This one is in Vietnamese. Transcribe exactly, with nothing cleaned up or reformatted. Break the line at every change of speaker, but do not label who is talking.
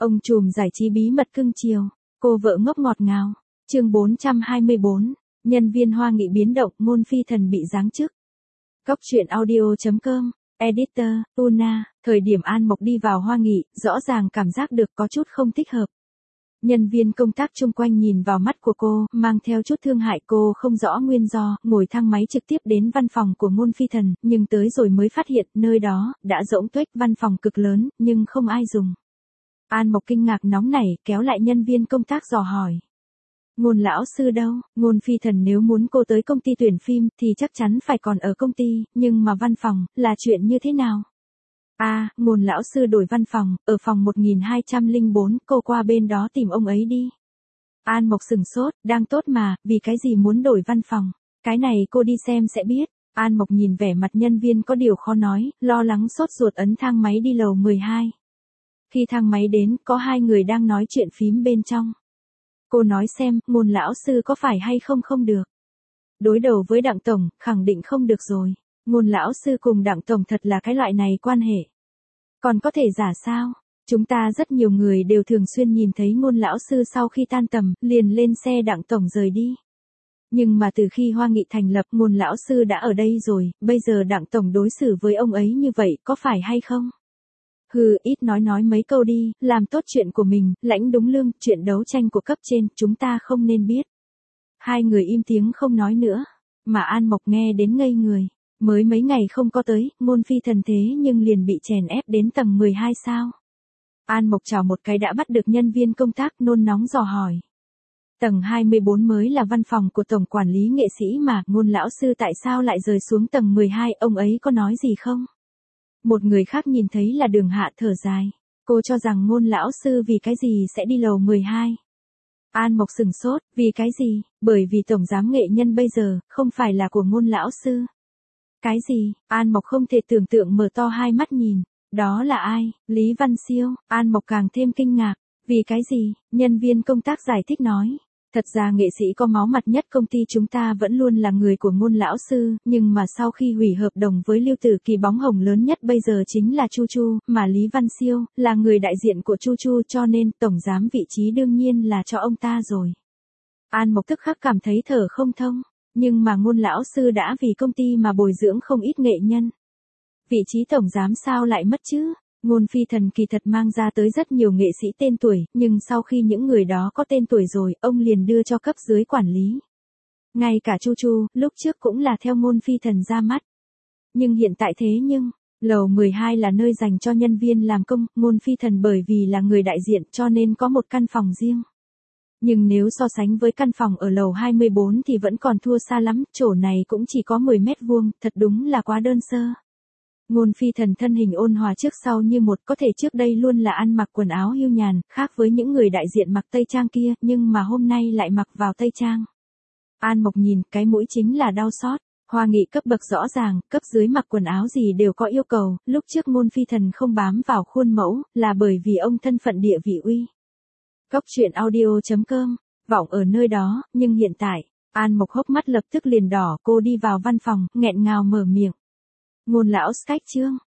Ông trùm giải trí bí mật cưng chiều, cô vợ ngốc ngọt ngào. Chương bốn trăm hai mươi bốn, nhân viên Hoa Nghị biến động, Ngôn Phi Thần bị giáng chức. Cốc truyện audio chấm com, Editor, Una, thời điểm An Mộc đi vào Hoa Nghị, rõ ràng cảm giác được có chút không thích hợp. Nhân viên công tác chung quanh nhìn vào mắt của cô, mang theo chút thương hại, cô không rõ nguyên do, ngồi thang máy trực tiếp đến văn phòng của Ngôn Phi Thần, nhưng tới rồi mới phát hiện, nơi đó, đã rỗng tuếch, văn phòng cực lớn, nhưng không ai dùng. An Mộc kinh ngạc nóng nảy, kéo lại nhân viên công tác dò hỏi. Ngôn lão sư đâu? Ngôn Phi Thần nếu muốn cô tới công ty tuyển phim, thì chắc chắn phải còn ở công ty, nhưng mà văn phòng, là chuyện như thế nào? À, Ngôn lão sư đổi văn phòng, ở phòng một nghìn hai trăm lẻ bốn, cô qua bên đó tìm ông ấy đi. An Mộc sừng sốt, đang tốt mà, vì cái gì muốn đổi văn phòng? Cái này cô đi xem sẽ biết. An Mộc nhìn vẻ mặt nhân viên có điều khó nói, lo lắng sốt ruột ấn thang máy đi lầu mười hai. Khi thang máy đến, có hai người đang nói chuyện phím bên trong. Cô nói xem, Ngôn lão sư có phải hay không không được. Đối đầu với Đặng tổng, khẳng định không được rồi. Ngôn lão sư cùng Đặng tổng thật là cái loại này quan hệ. Còn có thể giả sao? Chúng ta rất nhiều người đều thường xuyên nhìn thấy Ngôn lão sư sau khi tan tầm, liền lên xe Đặng tổng rời đi. Nhưng mà từ khi Hoa Nghị thành lập, Ngôn lão sư đã ở đây rồi, bây giờ Đặng tổng đối xử với ông ấy như vậy, có phải hay không? Hừ, ít nói nói mấy câu đi, làm tốt chuyện của mình, lãnh đúng lương, chuyện đấu tranh của cấp trên, chúng ta không nên biết. Hai người im tiếng không nói nữa, mà An Mộc nghe đến ngây người. Mới mấy ngày không có tới, Ngôn Phi Thần thế nhưng liền bị chèn ép đến tầng mười hai sao? An Mộc chào một cái đã bắt được nhân viên công tác, nôn nóng dò hỏi. Tầng hai mươi bốn mới là văn phòng của tổng quản lý nghệ sĩ mà, Ngôn lão sư tại sao lại rời xuống tầng mười hai, ông ấy có nói gì không? Một người khác nhìn thấy là Đường Hạ thở dài. Cô cho rằng Ngôn lão sư vì cái gì sẽ đi lầu mười hai. An Mộc sừng sốt, vì cái gì? Bởi vì tổng giám nghệ nhân bây giờ, không phải là của Ngôn lão sư. Cái gì? An Mộc không thể tưởng tượng, mở to hai mắt nhìn. Đó là ai? Lý Văn Siêu. An Mộc càng thêm kinh ngạc. Vì cái gì? Nhân viên công tác giải thích nói. Thật ra nghệ sĩ có máu mặt nhất công ty chúng ta vẫn luôn là người của Ngôn lão sư, nhưng mà sau khi hủy hợp đồng với Lưu Tử Kỳ, bóng hồng lớn nhất bây giờ chính là Chu Chu, mà Lý Văn Siêu là người đại diện của Chu Chu, cho nên tổng giám vị trí đương nhiên là cho ông ta rồi. An Mộc tức khắc cảm thấy thở không thông, nhưng mà Ngôn lão sư đã vì công ty mà bồi dưỡng không ít nghệ nhân. Vị trí tổng giám sao lại mất chứ? Ngôn Phi Thần kỳ thật mang ra tới rất nhiều nghệ sĩ tên tuổi, nhưng sau khi những người đó có tên tuổi rồi, ông liền đưa cho cấp dưới quản lý. Ngay cả Chu Chu, lúc trước cũng là theo Ngôn Phi Thần ra mắt. Nhưng hiện tại thế nhưng, lầu mười hai là nơi dành cho nhân viên làm công, Ngôn Phi Thần bởi vì là người đại diện cho nên có một căn phòng riêng. Nhưng nếu so sánh với căn phòng ở lầu hai mươi bốn thì vẫn còn thua xa lắm, chỗ này cũng chỉ có mười mét vuông, thật đúng là quá đơn sơ. Ngôn Phi Thần thân hình ôn hòa trước sau như một, có thể trước đây luôn là ăn mặc quần áo hưu nhàn, khác với những người đại diện mặc tây trang kia, nhưng mà hôm nay lại mặc vào tây trang. An Mộc nhìn, cái mũi chính là đau xót. Hoa Nghị cấp bậc rõ ràng, cấp dưới mặc quần áo gì đều có yêu cầu, lúc trước Ngôn Phi Thần không bám vào khuôn mẫu, là bởi vì ông thân phận địa vị uy. Cốc truyện audio chấm com, vọng ở nơi đó, nhưng hiện tại, An Mộc hốc mắt lập tức liền đỏ, cô đi vào văn phòng, nghẹn ngào mở miệng. Ngôn lão sketch chương,